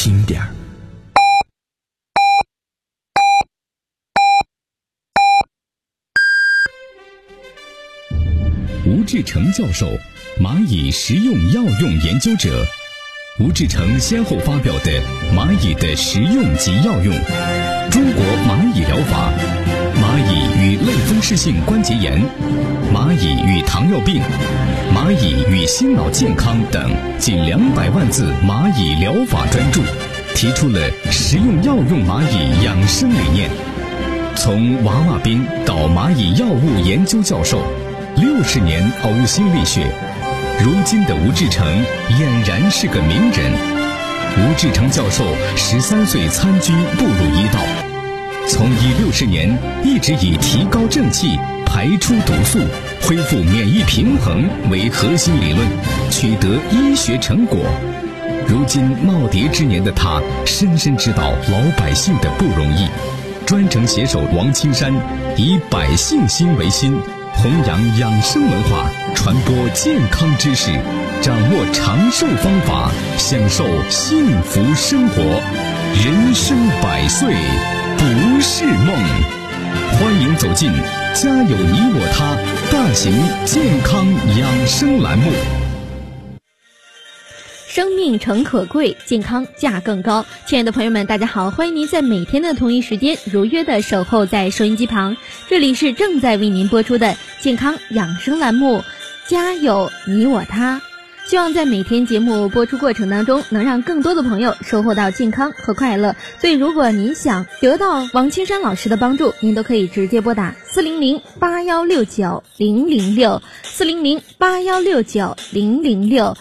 轻点儿。吴志成教授，蚂蚁食用药用研究者。吴志成先后发表的《蚂蚁的食用及药用》、《中国蚂蚁疗法》、《蚂蚁与类风湿性关节炎》、《蚂蚁与糖尿病》、《蚂蚁与心脑健康》等近200万字蚂蚁疗法专著，提出了食用药用蚂蚁养生理念。从娃娃兵到蚂蚁药物研究教授，60年呕心沥血，如今的吴志成俨然是个名人。吴志成教授13岁参军步入医道，从医60年一直以提高正气、排出毒素、恢复免疫平衡为核心理论，取得医学成果。如今耄耋之年的他，深深知道老百姓的不容易，专程携手王青山，以百姓心为心，弘扬养生文化，传播健康知识，掌握长寿方法，享受幸福生活。人生100岁不是梦。欢迎走进家有你我他大型健康养生栏目。 生命诚可贵，健康价更高。亲爱的朋友们，大家好，欢迎您在每天的同一时间如约的守候在收音机旁，这里是正在为您播出的健康养生栏目，家有你我他。希望在每天节目播出过程当中，能让更多的朋友收获到健康和快乐。所以如果您想得到王青山老师的帮助，您都可以直接拨打400-8169-006 400-8169-006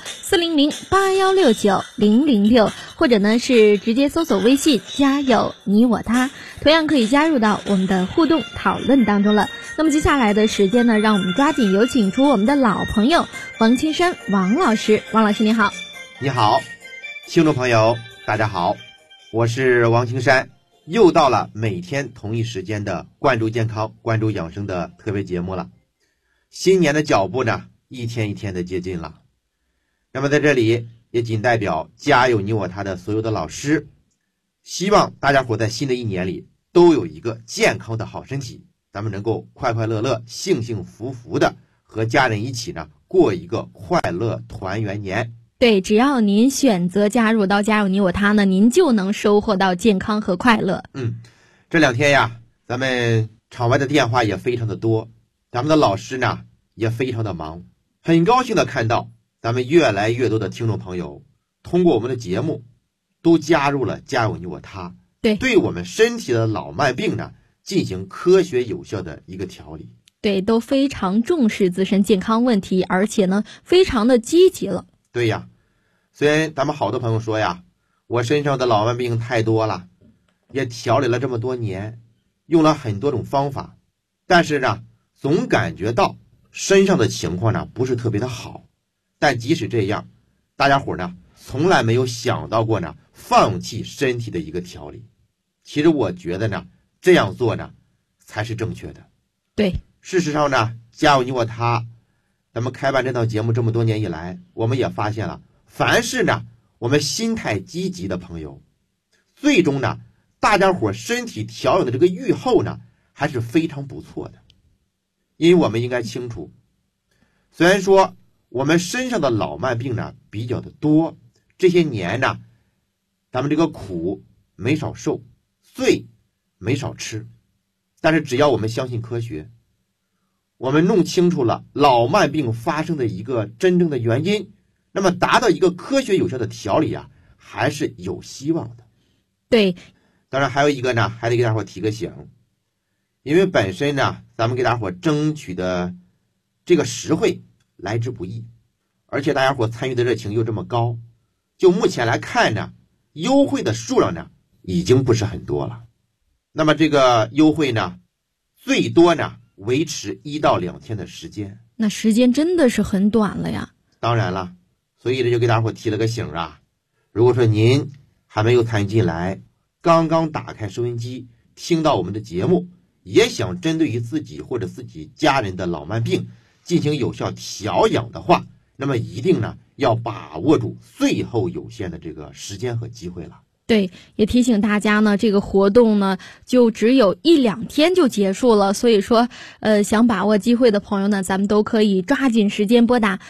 400-8169-006，或者呢是直接搜索微信家有你我他，同样可以加入到我们的互动讨论当中了。那么接下来的时间呢，让我们抓紧有请出我们的老朋友王青山王老师。王老师你好。 你好，听众朋友大家好，我是王青山，又到了每天同一时间的关注健康关注养生的特别节目了。新年的脚步呢一天一天的接近了，那么在这里也仅代表家有你我他的所有的老师，希望大家伙在新的一年里都有一个健康的好身体，咱们能够快快乐乐幸幸福福的和家人一起呢过一个快乐团圆年。 对，只要您选择加入到家有你我他呢，您就能收获到健康和快乐。 这2天呀，咱们场外的电话也非常的多，咱们的老师呢也非常的忙，很高兴的看到咱们越来越多的听众朋友通过我们的节目都加入了家有你我他，对我们身体的老慢病呢进行科学有效的一个调理。 对，都非常重视自身健康问题，而且呢非常的积极了。 对呀，虽然咱们好多朋友说呀，我身上的老慢病太多了，也调理了这么多年，用了很多种方法，但是呢总感觉到身上的情况呢不是特别的好。但即使这样，大家伙呢从来没有想到过呢放弃身体的一个调理。其实我觉得呢这样做呢才是正确的。 对， 事实上呢家有你我他，咱们开办这档节目这么多年以来，我们也发现了，凡是呢我们心态积极的朋友，最终呢大家伙身体调养的这个愈后呢还是非常不错的。因为我们应该清楚，虽然说我们身上的老慢病呢比较的多，这些年呢咱们这个苦没少受，罪没少吃，但是只要我们相信科学，我们弄清楚了老慢病发生的一个真正的原因，那么达到一个科学有效的调理啊，还是有希望的。 对， 当然还有一个呢，还得给大伙提个醒，因为本身呢咱们给大伙争取的这个实惠来之不易，而且大家伙参与的热情又这么高，就目前来看呢，优惠的数量呢已经不是很多了。那么这个优惠呢最多呢维持1到2天的时间， 那时间真的是很短了呀。 当然了，所以这就给大伙提了个醒啊，如果说您还没有参与进来，刚刚打开收音机听到我们的节目，也想针对于自己或者自己家人的老慢病进行有效调养的话，那么一定呢要把握住最后有限的这个时间和机会了。 对，也提醒大家呢，这个活动呢就只有1-2天就结束了，所以说想把握机会的朋友呢，咱们都可以抓紧时间拨打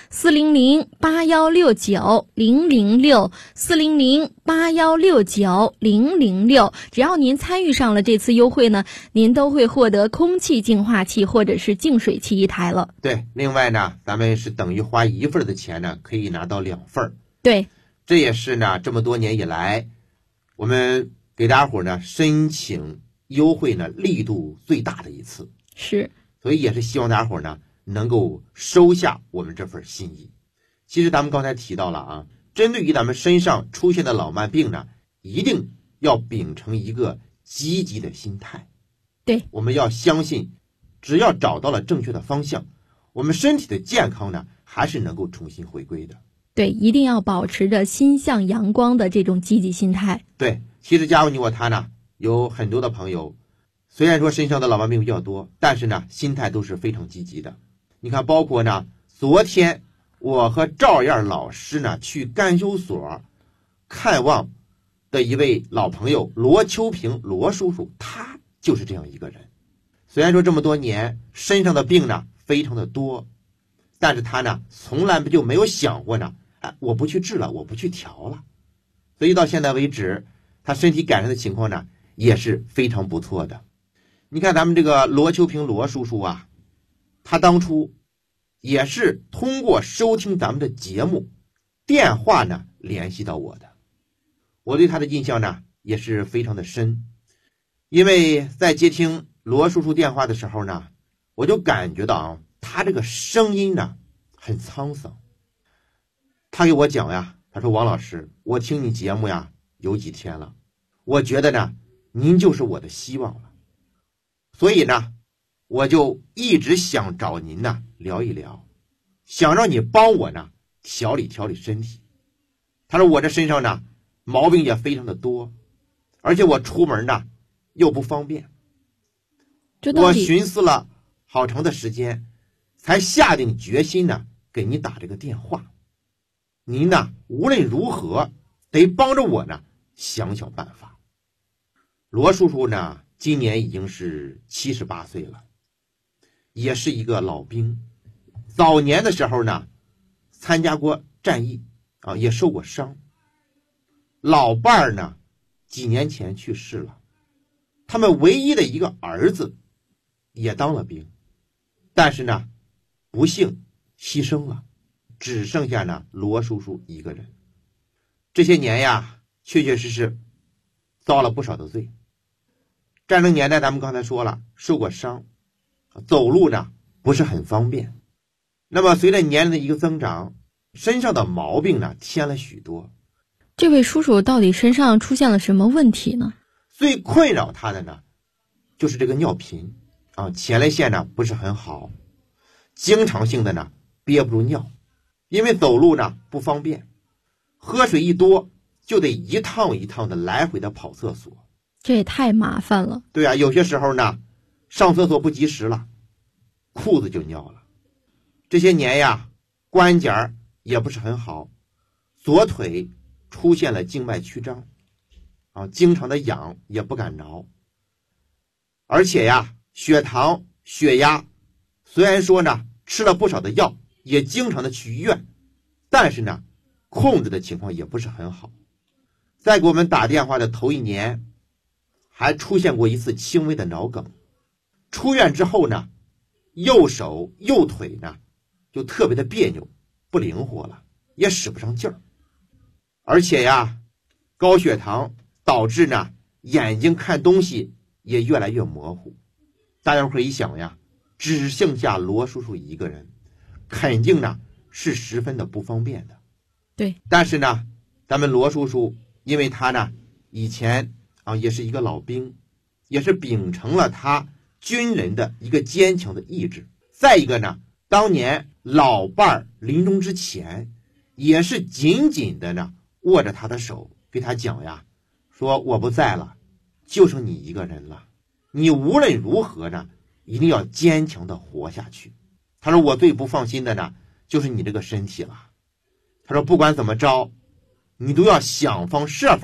400-8169-006，400-8169-006，只要您参与上了这次优惠呢，您都会获得空气净化器或者是净水器1台了。 对，另外呢，咱们是等于花1份的钱呢，可以拿到2份。 对， 这也是呢这么多年以来，我们给大家伙呢申请优惠呢力度最大的一次， 是， 所以也是希望大家伙呢能够收下我们这份心意。其实咱们刚才提到了啊，针对于咱们身上出现的老慢病呢，一定要秉承一个积极的心态。 对， 我们要相信，只要找到了正确的方向，我们身体的健康呢还是能够重新回归的。 对，一定要保持着心向阳光的这种积极心态。 对，其实加入你我他呢，有很多的朋友，虽然说身上的老毛病比较多，但是呢，心态都是非常积极的。你看，包括呢，昨天我和赵燕老师呢去干休所看望的一位老朋友罗秋平罗叔叔，他就是这样一个人。虽然说这么多年身上的病呢非常的多，但是他呢从来就没有想过呢，我不去治了，我不去调了。所以到现在为止，他身体改善的情况呢也是非常不错的。你看咱们这个罗秋平罗叔叔啊，他当初也是通过收听咱们的节目电话呢联系到我的。我对他的印象呢也是非常的深，因为在接听罗叔叔电话的时候呢，我就感觉到啊，他这个声音呢很沧桑。他给我讲呀，他说王老师，我听你节目呀有几天了，我觉得呢您就是我的希望了，所以呢我就一直想找您呢聊一聊，想让你帮我呢调理调理身体。他说我这身上呢毛病也非常的多，而且我出门呢又不方便。我寻思了好长的时间，才下定决心呢给您打这个电话。您呢无论如何得帮着我呢想想办法。罗叔叔呢今年已经是78岁了，也是一个老兵。早年的时候呢参加过战役啊，也受过伤。老伴儿呢几年前去世了，他们唯一的一个儿子也当了兵，但是呢不幸牺牲了，只剩下呢罗叔叔一个人。这些年呀确确实实遭了不少的罪。战争年代咱们刚才说了，受过伤，走路呢不是很方便。那么随着年龄的一个增长，身上的毛病呢添了许多。 这位叔叔到底身上出现了什么问题呢？ 最困扰他的呢就是这个尿频啊，前列腺呢不是很好，经常性的呢憋不住尿，因为走路呢不方便，喝水一多就得一趟一趟的来回的跑厕所， 这也太麻烦了。 对啊，有些时候呢上厕所不及时了，裤子就尿了。这些年呀关节也不是很好，左腿出现了静脉曲张啊，经常的痒也不敢挠。而且呀血糖血压虽然说呢吃了不少的药，也经常的去医院，但是呢控制的情况也不是很好。在给我们打电话的头1年还出现过一次轻微的脑梗。出院之后呢，右手右腿呢就特别的别扭，不灵活了，也使不上劲儿。而且呀高血糖导致呢眼睛看东西也越来越模糊。大家伙一想呀，只剩下罗叔叔一个人，肯定呢是十分的不方便的。 对， 但是呢咱们罗叔叔因为他呢以前啊也是一个老兵，也是秉承了他军人的一个坚强的意志。再一个呢，当年老伴儿临终之前也是紧紧的呢握着他的手，给他讲呀，说我不在了，就剩你一个人了，你无论如何呢一定要坚强的活下去。他说我最不放心的呢就是你这个身体了，他说不管怎么着你都要想方设法呢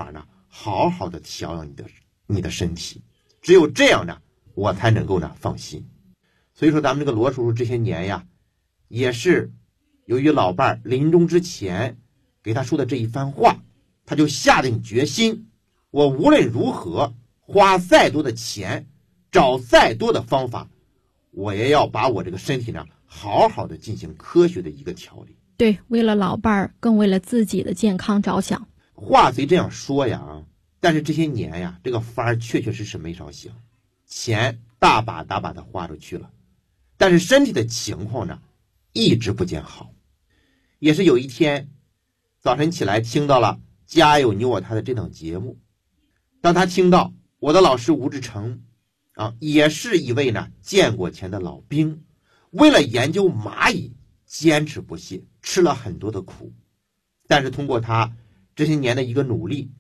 好好的调养你的身体，只有这样呢，我才能够呢放心。所以说咱们这个罗叔叔这些年呀，也是由于老伴儿临终之前给他说的这一番话，他就下定决心，我无论如何花再多的钱，找再多的方法，我也要把我这个身体呢好好的进行科学的一个调理。 对，为了老伴儿，更为了自己的健康着想。 话虽这样说呀，但是这些年呀，这个法儿确确实实没少想，钱大把大把的花出去了，但是身体的情况呢一直不见好。也是有一天早晨起来听到了家有你我他的这档节目，当他听到我的老师吴志成也是一位呢建国前的老兵，为了研究蚂蚁坚持不懈，吃了很多的苦，但是通过他这些年的一个努力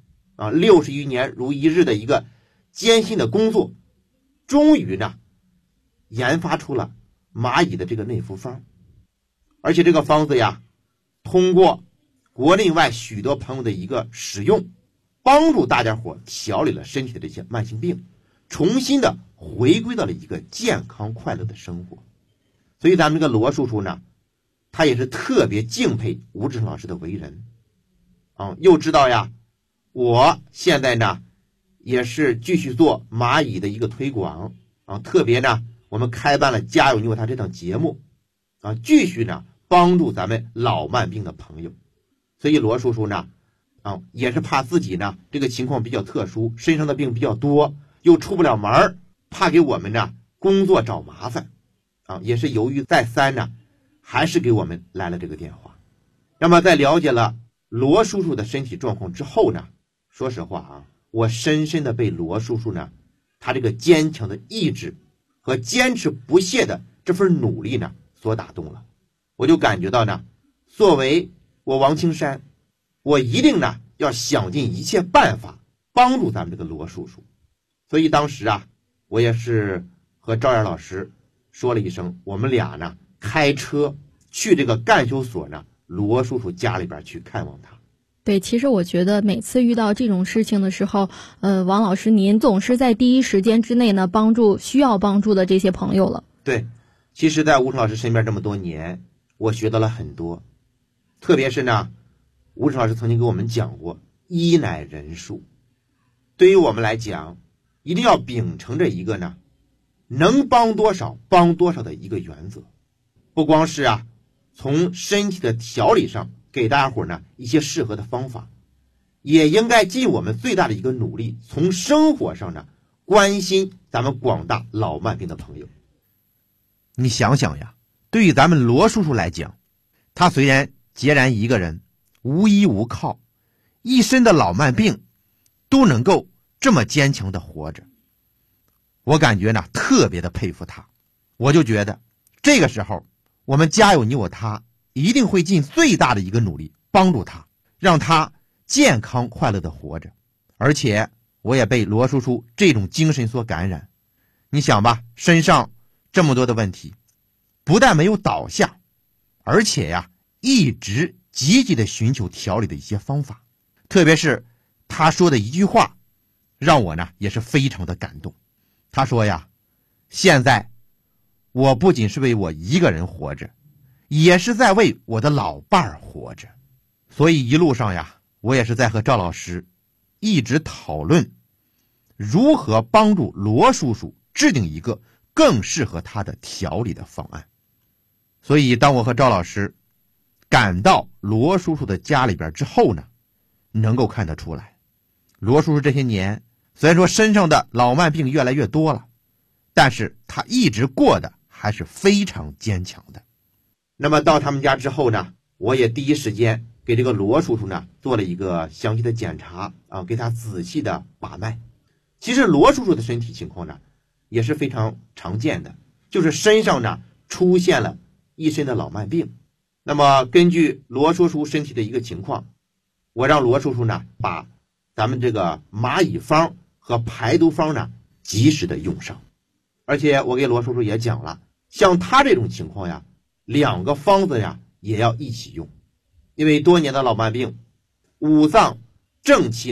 60余年如一日的一个艰辛的工作，终于呢研发出了蚂蚁的这个内服方。而且这个方子呀，通过国内外许多朋友的一个使用，帮助大家伙调理了身体的这些慢性病，重新的回归到了一个健康快乐的生活。所以咱们这个罗叔叔呢，他也是特别敬佩吴志成老师的为人又知道呀，我现在呢也是继续做蚂蚁的一个推广特别呢我们开办了家有你我他这档节目继续呢帮助咱们老慢病的朋友。所以罗叔叔呢也是怕自己呢这个情况比较特殊，身上的病比较多，又出不了门，怕给我们呢工作找麻烦也是犹豫再三呢，还是给我们来了这个电话。那么在了解了罗叔叔的身体状况之后呢，说实话我深深的被罗叔叔呢他这个坚强的意志和坚持不懈的这份努力呢所打动了。我就感觉到呢，作为我王青山，我一定呢要想尽一切办法帮助咱们这个罗叔叔。所以当时我也是和赵燕老师说了一声，我们俩呢开车去这个干休所呢罗叔叔家里边去看望他。 对，其实我觉得每次遇到这种事情的时候，王老师您总是在第一时间之内呢帮助需要帮助的这些朋友了。 对，其实在吴成老师身边这么多年，我学到了很多，特别是呢吴成老师曾经给我们讲过医乃人术。对于我们来讲，一定要秉承着一个呢能帮多少帮多少的一个原则，不光是从身体的调理上给大家伙呢一些适合的方法，也应该尽我们最大的一个努力，从生活上呢关心咱们广大老慢病的朋友。 你想想呀，对于咱们罗叔叔来讲，他虽然孑然一个人，无依无靠，一身的老慢病都能够这么坚强的活着，我感觉呢特别的佩服他。我就觉得这个时候我们家有你我他一定会尽最大的一个努力帮助他，让他健康快乐的活着。而且我也被罗叔叔这种精神所感染。你想吧，身上这么多的问题，不但没有倒下，而且一直积极的寻求调理的一些方法。特别是他说的一句话让我呢也是非常的感动。他说现在我不仅是为我一个人活着，也是在为我的老伴儿活着。所以一路上我也是在和赵老师一直讨论如何帮助罗叔叔制定一个更适合他的调理的方案。所以当我和赵老师赶到罗叔叔的家里边之后呢，能够看得出来，罗叔叔这些年虽然说身上的老慢病越来越多了，但是他一直过得还是非常坚强的。 那么到他们家之后呢，我也第一时间给这个罗叔叔呢做了一个详细的检查给他仔细的把脉。其实罗叔叔的身体情况呢也是非常常见的，就是身上呢出现了一身的老慢病。那么根据罗叔叔身体的一个情况，我让罗叔叔呢把咱们这个蚂蚁方和排毒方呢及时的用上。而且我给罗叔叔也讲了，像他这种情况两个方子也要一起用。因为多年的老慢病，五脏正气呢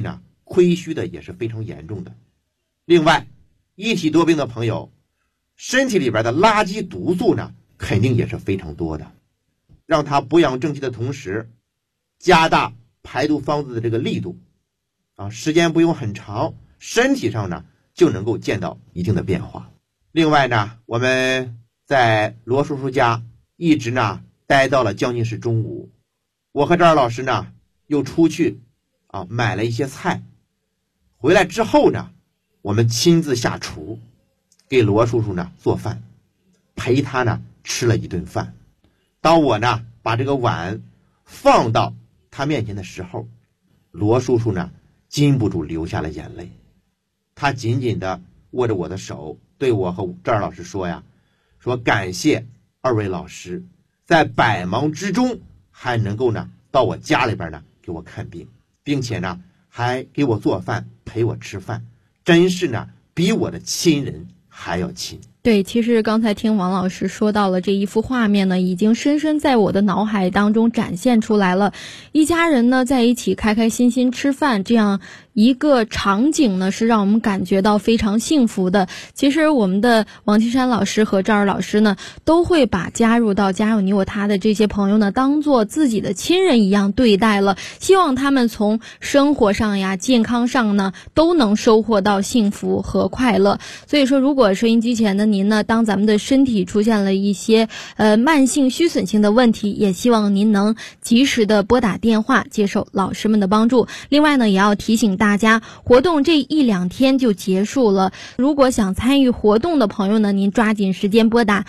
亏虚的也是非常严重的。另外，一体多病的朋友，身体里边的垃圾毒素呢，肯定也是非常多的。让它补养正气的同时，加大排毒方子的这个力度，时间不用很长，身体上呢就能够见到一定的变化。另外呢，我们在罗叔叔家一直呢待到了将近是中午，我和赵老师呢又出去买了一些菜，回来之后呢，我们亲自下厨给罗叔叔呢做饭，陪他呢吃了一顿饭。当我呢把这个碗放到他面前的时候，罗叔叔呢禁不住流下了眼泪。他紧紧地握着我的手，对我和赵老师说呀，说感谢二位老师在百忙之中还能够呢到我家里边呢给我看病，并且呢还给我做饭陪我吃饭，真是呢比我的亲人还要亲。 对，其实刚才听王老师说到了这一幅画面呢，已经深深在我的脑海当中展现出来了。一家人呢在一起开开心心吃饭，这样一个场景呢是让我们感觉到非常幸福的。其实我们的王岐山老师和赵二老师呢，都会把加入到家有你我他的这些朋友呢当做自己的亲人一样对待了，希望他们从生活上呀健康上呢都能收获到幸福和快乐。所以说，如果收音机前的您呢，当咱们的身体出现了一些慢性虚损性的问题，也希望您能及时的拨打电话接受老师们的帮助。另外呢，也要提醒大家，活动这1-2天就结束了，如果想参与活动的朋友呢，您抓紧时间拨打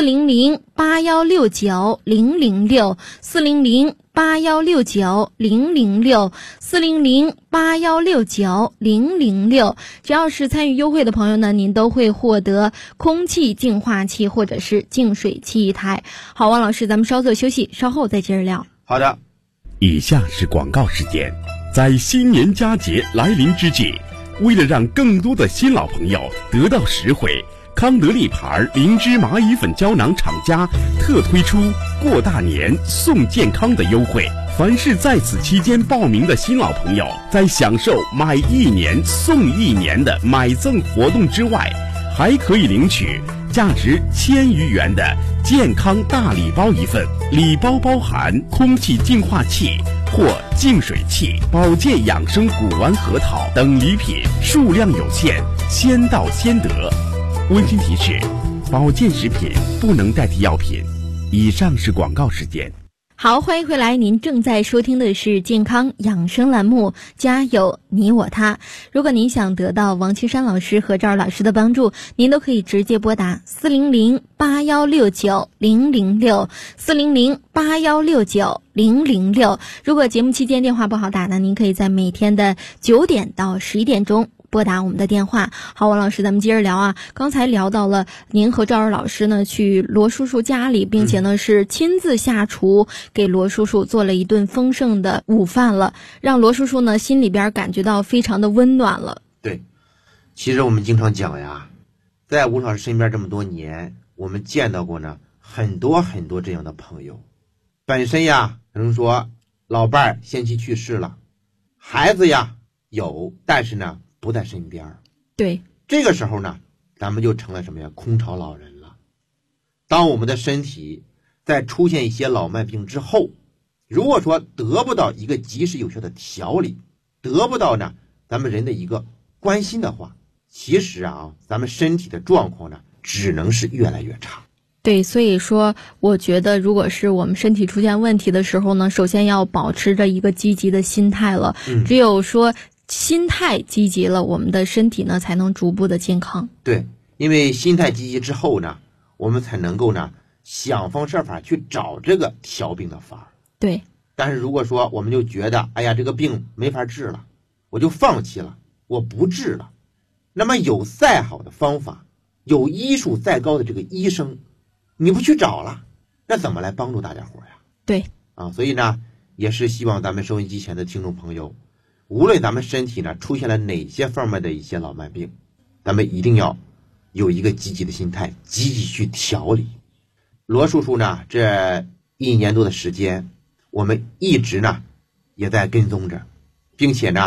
400-8169-006 400-8169-006 400-8169-006，只要是参与优惠的朋友呢，您都会获得空气净化器或者是净水器一台。好，王老师，咱们稍作休息，稍后再接着聊。 好的。 以下是广告时间。在新年佳节来临之际，为了让更多的新老朋友得到实惠，康德利牌灵芝蚂蚁粉胶囊厂家特推出过大年送健康的优惠。凡是在此期间报名的新老朋友，在享受买1年送1年的买赠活动之外，还可以领取价值1000余元的健康大礼包一份，礼包包含空气净化器或净水器、保健养生古丸核桃等礼品，数量有限，先到先得。温馨提示：保健食品不能代替药品。以上是广告时间。 好，欢迎回来，您正在收听的是健康养生栏目，家有你我他。如果您想得到王岐山老师和赵老师的帮助，您都可以直接拨打400-8169-006 400-8169-006。如果节目期间电话不好打呢，您可以在每天的9点到11点钟拨打我们的电话。好，王老师，咱们接着聊啊。刚才聊到了您和赵二老师呢去罗叔叔家里，并且呢是亲自下厨给罗叔叔做了一顿丰盛的午饭了，让罗叔叔呢心里边感觉到非常的温暖了。 对，其实我们经常讲呀，在吴老师身边这么多年，我们见到过呢很多很多这样的朋友，本身呀可能说老伴儿先期去世了，孩子呀有，但是呢不在身边。 对， 这个时候呢，咱们就成了什么呀？空巢老人了。当我们的身体在出现一些老慢病之后，如果说得不到一个及时有效的调理，得不到呢咱们人的一个关心的话，其实咱们身体的状况呢，只能是越来越差。 对，所以说我觉得如果是我们身体出现问题的时候呢，首先要保持着一个积极的心态了。只有说心态积极了，我们的身体呢才能逐步的健康。 对，因为心态积极之后呢，我们才能够呢想方设法去找这个调病的法。 对， 但是如果说我们就觉得哎呀这个病没法治了，我就放弃了，我不治了，那么有再好的方法，有医术再高的这个医生，你不去找了，那怎么来帮助大家伙呀？ 对所以呢也是希望咱们收音机前的听众朋友，无论咱们身体呢出现了哪些方面的一些老慢病，咱们一定要有一个积极的心态，积极去调理。罗叔叔呢这1年多的时间，我们一直呢也在跟踪着，并且呢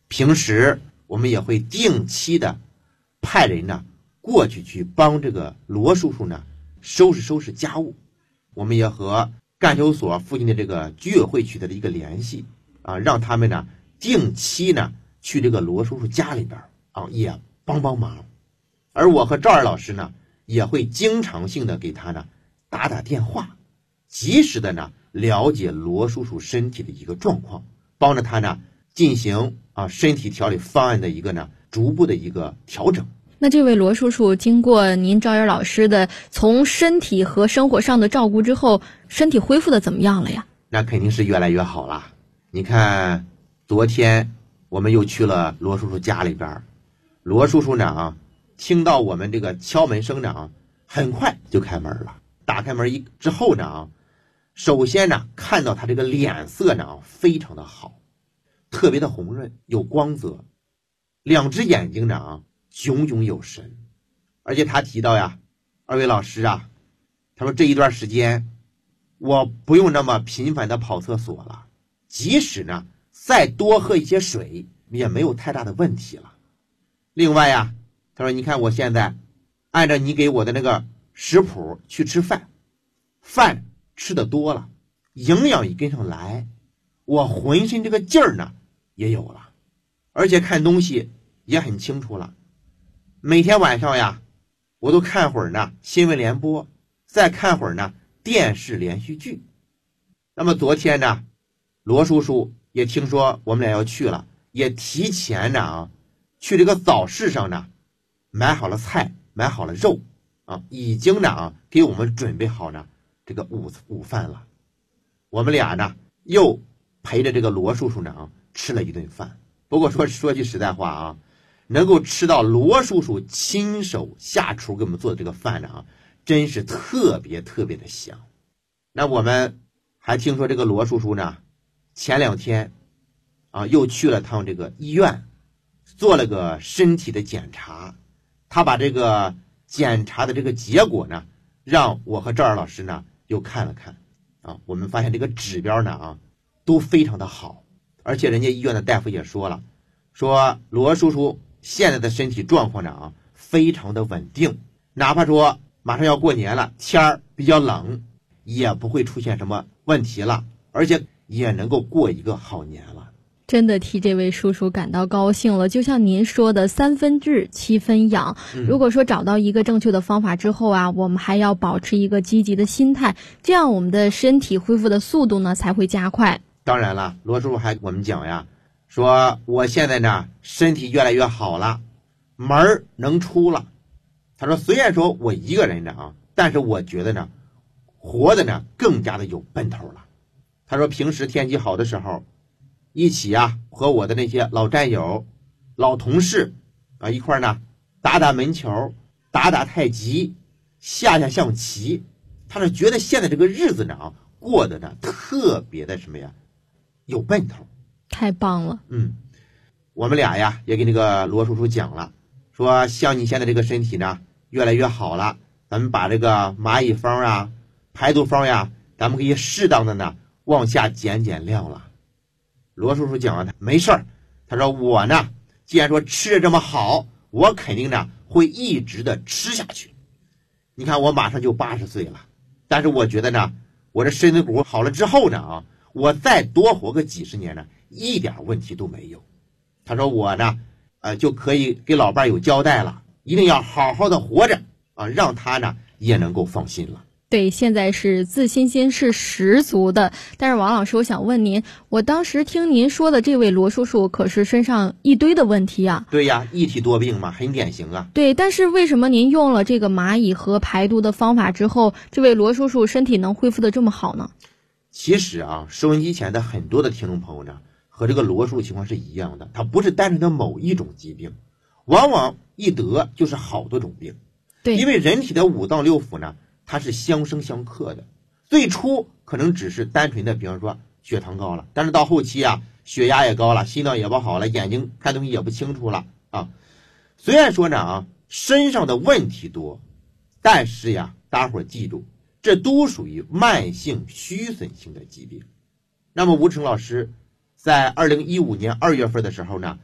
平时我们也会定期的派人呢过去帮这个罗叔叔呢收拾家务。我们也和干休所附近的这个居委会取得了一个联系啊，让他们呢定期呢去这个罗叔叔家里边啊也帮忙。而我和赵二老师呢也会经常性的给他呢打电话，及时的呢了解罗叔叔身体的一个状况，帮着他呢进行身体调理方案的一个呢逐步的一个调整。 那这位罗叔叔经过您赵岩老师的从身体和生活上的照顾之后，身体恢复的怎么样了呀？ 那肯定是越来越好了。你看昨天我们又去了罗叔叔家里边，罗叔叔呢听到我们这个敲门声呢很快就开门了。打开门之后呢首先呢看到他这个脸色呢非常的好，特别的红润有光泽，两只眼睛呢炯炯有神。而且他提到呀，二位老师啊，他说这一段时间我不用那么频繁的跑厕所了，即使呢再多喝一些水也没有太大的问题了。另外呀，他说你看我现在按照你给我的那个食谱去吃饭，饭吃的多了，营养也跟上来，我浑身这个劲儿呢也有了，而且看东西也很清楚了。每天晚上呀我都看会儿呢新闻联播，再看会儿呢电视连续剧。那么昨天呢罗叔叔也听说我们俩要去了，也提前呢去这个早市上呢买好了菜，买好了肉已经呢给我们准备好呢这个午饭了。我们俩呢又陪着这个罗叔叔呢吃了一顿饭。不过说句实在话能够吃到罗叔叔亲手下厨给我们做的这个饭呢真是特别的香。那我们还听说这个罗叔叔呢前2天又去了趟这个医院，做了个身体的检查。他把这个检查的这个结果呢让我和赵二老师呢又看了看我们发现这个指标呢都非常的好。而且人家医院的大夫也说了，说罗叔叔现在的身体状况呢非常的稳定，哪怕说马上要过年了，天儿比较冷，也不会出现什么问题了，而且也能够过一个好年了。 真的替这位叔叔感到高兴了。就像您说的3分治7分养，如果说找到一个正确的方法之后我们还要保持一个积极的心态，这样我们的身体恢复的速度呢才会加快。 当然了，罗叔叔还我们讲呀，说我现在呢身体越来越好了，门能出了。他说虽然说我一个人呢但是我觉得呢活的呢更加的有奔头了。他说平时天气好的时候一起和我的那些老战友老同事一块呢打门球，打太极，下象棋。他是觉得现在这个日子呢过得呢特别的什么呀有奔头。 太棒了。 我们俩呀也给那个罗叔叔讲了，说像你现在这个身体呢越来越好了，咱们把这个蚂蚁方排毒方呀咱们可以适当的呢往下减量了。罗叔叔讲了，没事儿，他说我呢既然说吃的这么好，我肯定呢会一直的吃下去。你看我马上就80岁了，但是我觉得呢我这身子骨好了之后呢我再多活个几十年呢一点问题都没有。他说我呢就可以给老伴有交代了，一定要好好的活着让他呢也能够放心了。 对，现在是自信心是十足的。但是王老师，我想问您，我当时听您说的这位罗叔叔可是身上一堆的问题对呀，一体多病嘛，很典型对，但是为什么您用了这个蚂蚁和排毒的方法之后，这位罗叔叔身体能恢复的这么好呢？ 其实收音机前的很多的听众朋友呢和这个罗叔叔情况是一样的，他不是单纯的某一种疾病，往往一得就是好多种病。 对， 因为人体的5脏6腑呢它是相生相克的，最初可能只是单纯的比方说血糖高了，但是到后期血压也高了，心脏也不好了，眼睛看东西也不清楚了虽然说呢身上的问题多，但是大伙儿记住，这都属于慢性虚损性的疾病。那么吴成老师在2015年2月份的时候呢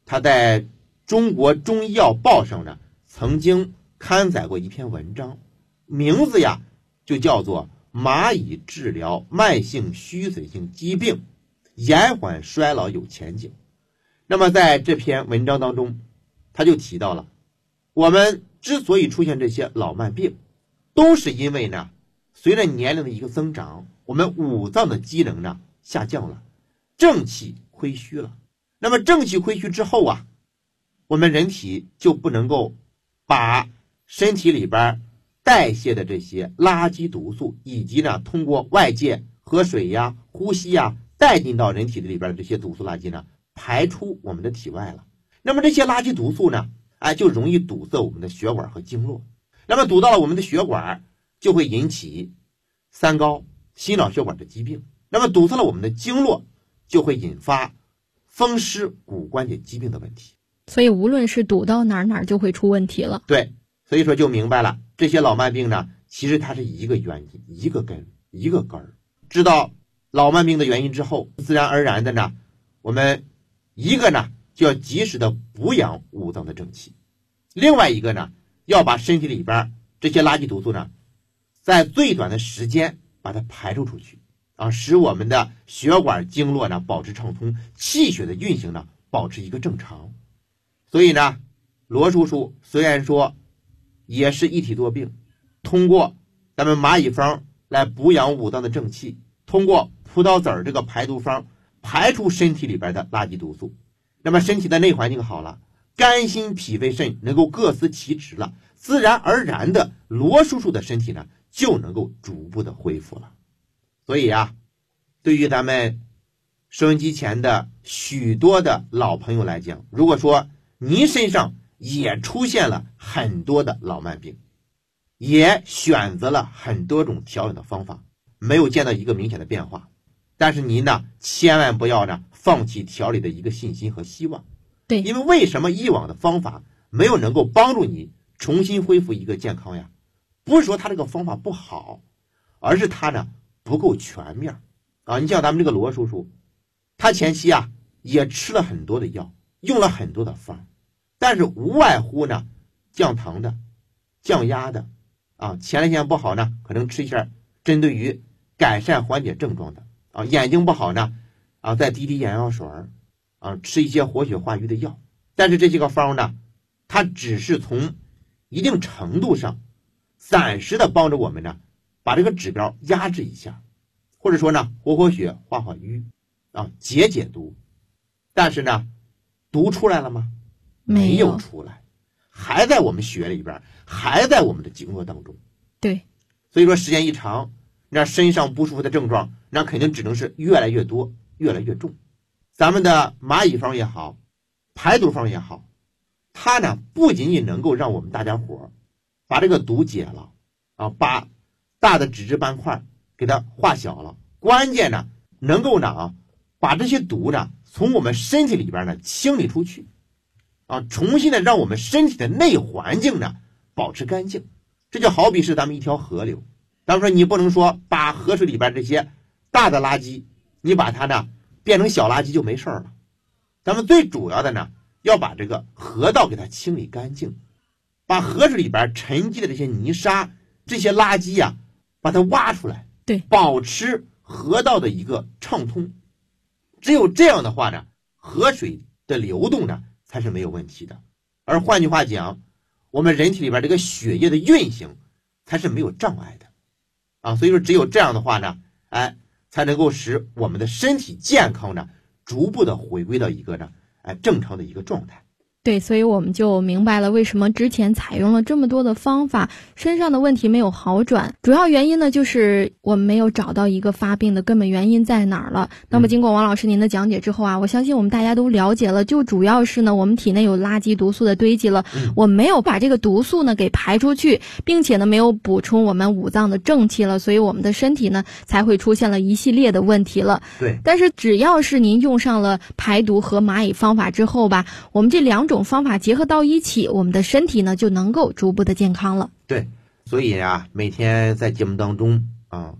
他在中国中医药报上呢曾经刊载过一篇文章，名字呀就叫做蚂蚁治疗慢性虚损性疾病，延缓衰老有前景。那么在这篇文章当中，他就提到了，我们之所以出现这些老慢病，都是因为呢，随着年龄的一个增长，我们五脏的机能呢下降了，正气亏虚了。那么正气亏虚之后啊，我们人体就不能够把身体里边代谢的这些垃圾毒素，以及呢通过外界喝水呀、呼吸呀带进到人体里边的这些毒素垃圾呢排出我们的体外了。那么这些垃圾毒素呢，就容易堵塞我们的血管和经络。那么堵到了我们的血管，就会引起三高、心脑血管的疾病。那么堵塞了我们的经络，就会引发风湿骨关节疾病的问题。 所以无论是堵到哪儿就会出问题了。 对，所以说就明白了，这些老慢病呢，其实它是一个原因，一个根儿。知道老慢病的原因之后，自然而然的呢，我们一个呢就要及时的补养五脏的正气，另外一个呢要把身体里边这些垃圾毒素呢，在最短的时间把它排出去使我们的血管经络呢保持畅通，气血的运行呢保持一个正常。所以呢，罗叔叔虽然说也是一体多病，通过咱们蚂蚁方来补养五脏的正气，通过葡萄籽这个排毒方排出身体里边的垃圾毒素，那么身体的内环境好了，肝心脾肺肾能够各司其职了，自然而然的罗叔叔的身体呢就能够逐步的恢复了。所以对于咱们收音机前的许多的老朋友来讲，如果说您身上也出现了很多的老慢病，也选择了很多种调养的方法，没有见到一个明显的变化，但是您呢千万不要呢放弃调理的一个信心和希望。 对， 因为为什么以往的方法没有能够帮助你重新恢复一个健康呀？不是说他这个方法不好，而是他呢不够全面你像咱们这个罗叔叔，他前期也吃了很多的药，用了很多的方，但是无外乎呢降糖的、降压的前列腺不好呢，可能吃一下针对于改善缓解症状的眼睛不好呢再滴滴眼药水吃一些活血化瘀的药。但是这些个方呢，它只是从一定程度上暂时的帮着我们呢把这个指标压制一下，或者说呢活血化瘀解毒。但是呢毒出来了吗？没有出来，还在我们血里边，还在我们的经络当中。 对， 所以说时间一长，那身上不舒服的症状那肯定只能是越来越多，越来越重。咱们的蚂蚁方也好，排毒方也好，它呢不仅仅能够让我们大家伙把这个毒解了把大的脂质斑块给它化小了，关键呢能够呢把这些毒呢从我们身体里边呢清理出去重新的让我们身体的内环境呢保持干净。这就好比是咱们一条河流，咱们说你不能说把河水里边这些大的垃圾你把它呢变成小垃圾就没事了。咱们最主要的呢要把这个河道给它清理干净，把河水里边沉积的这些泥沙、这些垃圾把它挖出来， 对， 保持河道的一个畅通。只有这样的话呢，河水的流动呢才是没有问题的。而换句话讲，我们人体里边这个血液的运行才是没有障碍的所以说只有这样的话呢才能够使我们的身体健康呢逐步的回归到一个呢正常的一个状态。 对，所以我们就明白了为什么之前采用了这么多的方法，身上的问题没有好转。主要原因呢，就是我们没有找到一个发病的根本原因在哪儿了。那么经过王老师您的讲解之后我相信我们大家都了解了，就主要是呢，我们体内有垃圾毒素的堆积了，我们没有把这个毒素呢给排出去，并且呢没有补充我们五脏的正气了，所以我们的身体呢才会出现了一系列的问题了。 对， 但是只要是您用上了排毒和蚂蚁方法之后吧，我们这两种方法结合到一起，我们的身体呢就能够逐步的健康了。 对，所以每天在节目当中